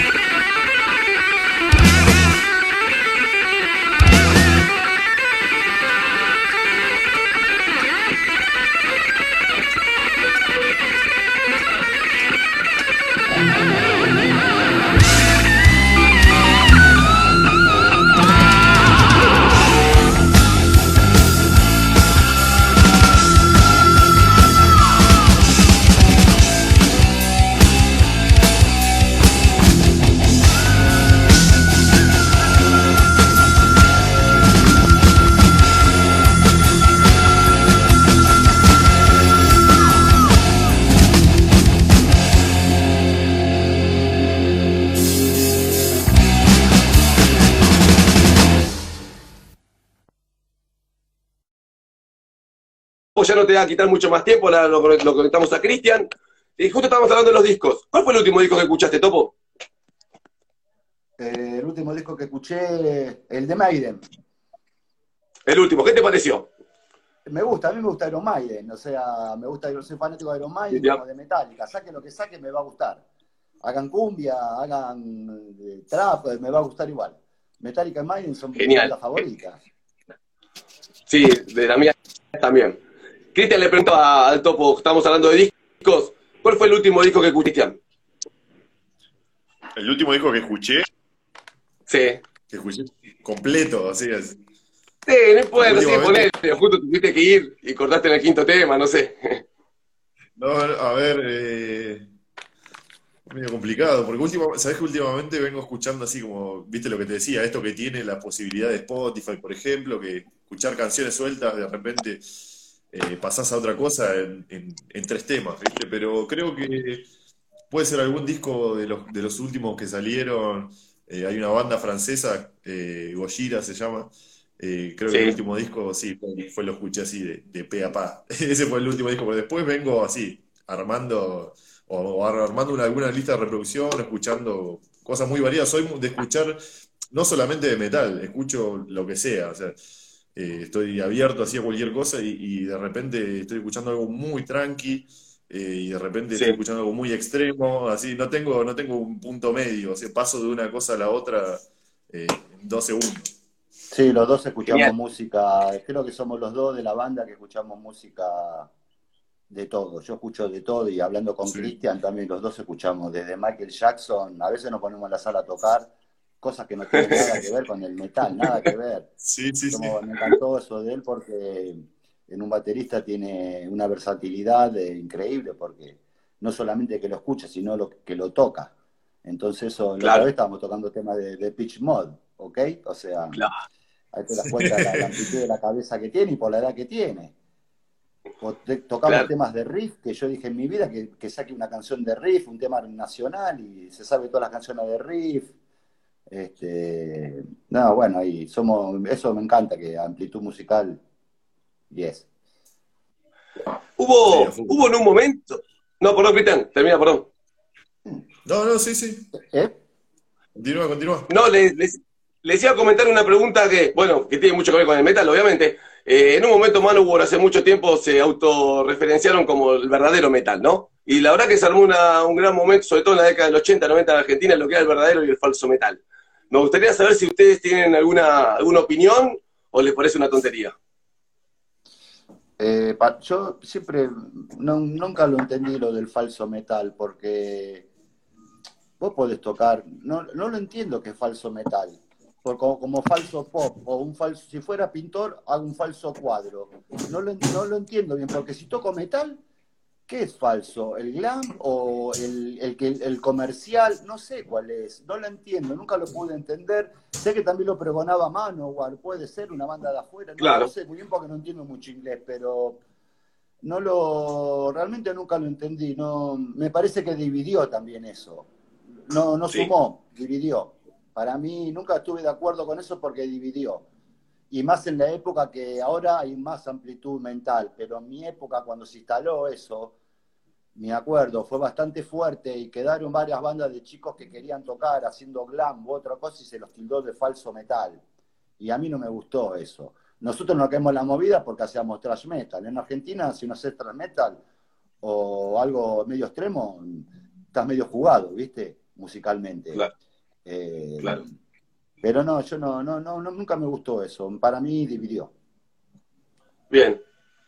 Ya no te va a quitar mucho más tiempo, lo conectamos a Cristian. Y justo estábamos hablando de los discos. ¿Cuál fue el último disco que escuchaste, Topo? El último disco que escuché, el de Maiden. El último, ¿qué te pareció? A mí me gusta Iron Maiden, o sea, yo soy fanático de Iron Maiden Ya. como de Metallica. Saquen lo que saquen, me va a gustar. Hagan cumbia, hagan trap, me va a gustar igual. Metallica y Maiden son mis Genial. bandas favoritas. Sí, de la mía también. Cristian le preguntó al Topo, estamos hablando de discos, ¿Cuál fue el último disco que escuchaste, Cristian? El último disco Sí. que escuché completo, así es. Sí, no puede, no sé, Últimamente, ponele, justo tuviste que ir y cortaste en el quinto tema, no sé. no, a ver, medio complicado, porque sabés que últimamente vengo escuchando así como, viste lo que te decía, esto que tiene la posibilidad de Spotify, por ejemplo, que escuchar canciones sueltas de repente pasás a otra cosa en 3 temas, ¿viste? Pero creo que puede ser algún disco de los últimos que salieron. Hay una banda francesa, Gojira se llama. Creo que el Sí, último disco, sí, lo escuché así de pe a pa. Ese fue el último disco, pero después vengo así, armando, armando alguna lista de reproducción, escuchando cosas muy variadas. Soy de escuchar no solamente de metal, escucho lo que sea. O sea, estoy abierto así a cualquier cosa y de repente estoy escuchando algo muy tranqui, y de repente estoy sí. escuchando algo muy extremo, así no tengo un punto medio, o sea, paso de una cosa a la otra en 2 segundos. Sí, los dos escuchamos Genial. música, creo que somos los dos de la banda que escuchamos música de todo. Yo escucho de todo y hablando con Sí, Cristian también los dos escuchamos desde Michael Jackson, a veces nos ponemos en la sala a tocar cosas que no tienen nada que ver con el metal, nada que ver. sí, sí, sí. Me encantó eso de él porque en un baterista tiene una versatilidad increíble porque no solamente que lo escucha, sino que lo toca. Entonces eso, la otra vez Claro, estábamos tocando temas de pitch mod, ¿ok? O sea, claro. ahí te das cuenta la amplitud de la cabeza que tiene y por la edad que tiene. Tocamos Claro. temas de riff, que yo dije en mi vida que saque una canción de riff, un tema nacional, y se sabe todas las canciones de riff. No, bueno, ahí somos, eso me encanta, que amplitud musical, 10. Sí, a full. Hubo en un momento. No, perdón, Cristian, termina, perdón. No, no, sí, sí. ¿Eh? Continúa, continúa. No, les iba a comentar una pregunta que, bueno, que tiene mucho que ver con el metal, obviamente. En un momento Manowar hace mucho tiempo se autorreferenciaron como el verdadero metal, ¿no? Y la verdad que se armó un gran momento, sobre todo en la década del 80, 90 en Argentina, lo que era el verdadero y el falso metal. Me gustaría saber si ustedes tienen alguna opinión o les parece una tontería. Yo siempre, nunca lo entendí lo del falso metal, porque vos podés tocar, no lo entiendo que es falso metal, como falso pop, o un falso, si fuera pintor, hago un falso cuadro. No lo entiendo bien, porque si toco metal, ¿qué es falso? ¿El glam o el comercial? No sé cuál es, no lo entiendo, nunca lo pude entender. Sé que también lo pregonaba Manowar, puede ser una banda de afuera, no lo Claro, sé muy bien porque no entiendo mucho inglés, pero realmente nunca lo entendí. No, me parece que dividió también eso. No sí, sumó, dividió. Para mí nunca estuve de acuerdo con eso porque dividió. Y más en la época que ahora hay más amplitud mental, pero en mi época cuando se instaló eso, me acuerdo, fue bastante fuerte y quedaron varias bandas de chicos que querían tocar haciendo glam u otra cosa y se los tildó de falso metal. Y a mí no me gustó eso. Nosotros no queremos la movida porque hacíamos thrash metal. En Argentina, si no haces thrash metal o algo medio extremo, estás medio jugado, ¿viste? Musicalmente. claro, Eh, claro. pero no, yo nunca me gustó eso. Para mí dividió. Bien,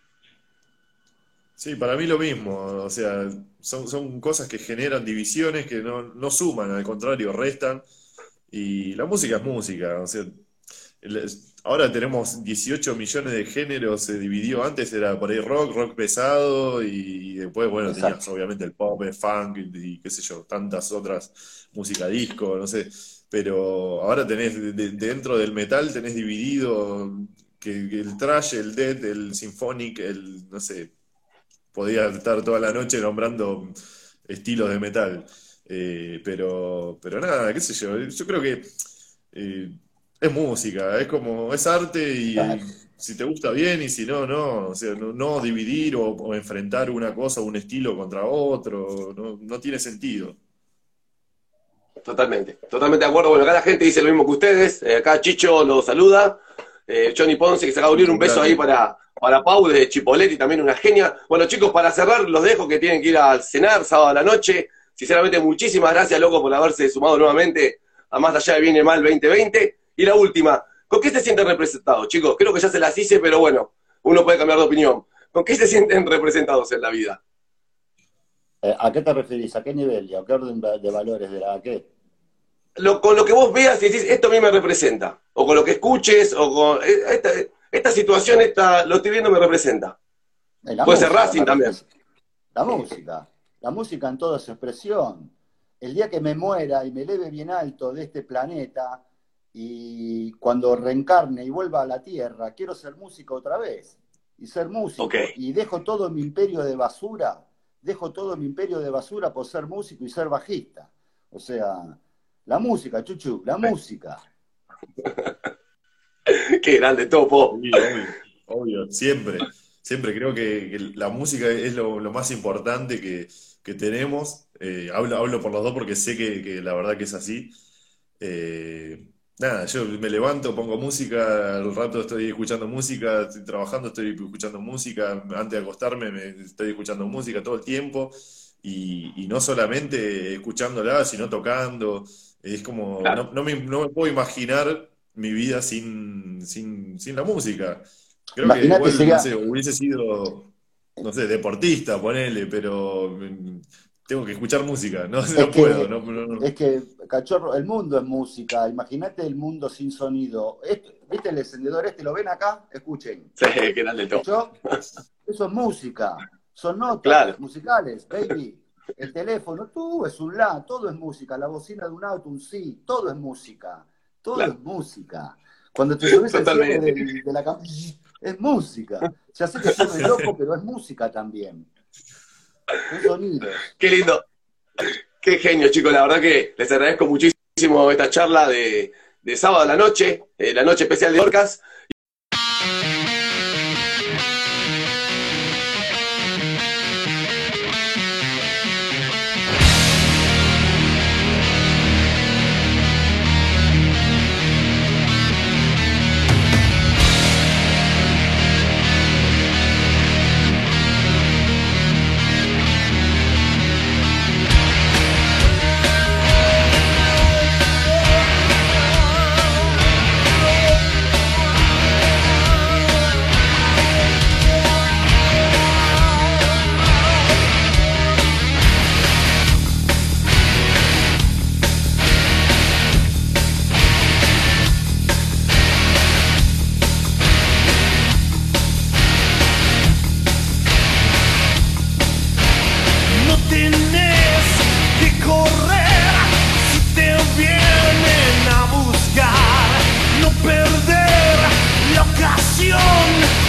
Sí, para mí lo mismo. O sea, son cosas que generan divisiones que no suman, al contrario, restan. Y la música es música. O sea, ahora tenemos 18 millones de géneros, se dividió. Antes era por ahí rock pesado, y después, bueno, tenías Exacto. obviamente el pop, el funk y qué sé yo, tantas otras, música disco, no sé. Pero ahora tenés, dentro del metal tenés dividido que el thrash, el death, el symphonic, no sé, podía estar toda la noche nombrando estilos de metal. Pero nada, qué sé yo creo que eh, es música, es como, es arte y si te gusta bien y si no, no. O sea, no dividir o enfrentar una cosa, un estilo contra otro, no tiene sentido. totalmente. Totalmente de acuerdo. Bueno, acá la gente dice lo mismo que ustedes. Acá Chicho lo saluda. Johnny Ponce, que se acaba de unir, un beso ahí Grande. para Pau de Chipoletti, también una genia. Bueno, chicos, para cerrar, los dejo que tienen que ir a cenar sábado a la noche. Sinceramente, muchísimas gracias, loco, por haberse sumado nuevamente a Más Allá de Bien y Mal 2020. Y la última, ¿con qué se sienten representados, chicos? Creo que ya se las hice, pero bueno, uno puede cambiar de opinión. ¿Con qué se sienten representados en la vida? ¿A qué te referís? ¿A qué nivel? ¿Y a qué orden de valores? ¿A qué? Con lo que vos veas y decís, esto a mí me representa. O con lo que escuches, o con esta situación, lo estoy viendo, me representa. La Puede ser música, Racing también. la música en toda su expresión. El día que me muera y me eleve bien alto de este planeta y cuando reencarne y vuelva a la Tierra, quiero ser músico otra vez y ser músico. Ok. Y dejo todo mi imperio de basura, por ser músico y ser bajista. O sea, la música, Chuchu, la música. Qué grande, Topo. Sí, obvio, siempre. Siempre creo que la música es lo más importante que tenemos. Hablo por los dos porque sé que la verdad que es así. Nada, yo me levanto, pongo música, al rato estoy escuchando música, estoy trabajando, estoy escuchando música, antes de acostarme estoy escuchando música todo el tiempo. Y no solamente escuchándola, sino tocando. Es como, Claro. no me puedo imaginar mi vida sin la música. Creo que Imagínate, igual, no sería, sé, hubiese sido, no sé, deportista, ponele, pero tengo que escuchar música, no, es no puedo, que, no. es que, cachorro, el mundo es música. Imagínate el mundo sin sonido. ¿Viste el encendedor este? ¿Lo ven acá? Escuchen. Sí, qué grande, Topo. Eso es música. Son Claro. notas musicales, baby. El teléfono, tú es un la, todo es música. La bocina de un auto, un sí, todo es música. Todo es Claro. música. Cuando te subes al cierre Totalmente. de la cama, es música. Ya sé que suena loco, pero es música también. Son sonidos. Qué lindo. Qué genio, chicos. La verdad que les agradezco muchísimo esta charla de sábado a la noche especial de Orcas. No tenés que correr si te vienen a buscar. No perder la ocasión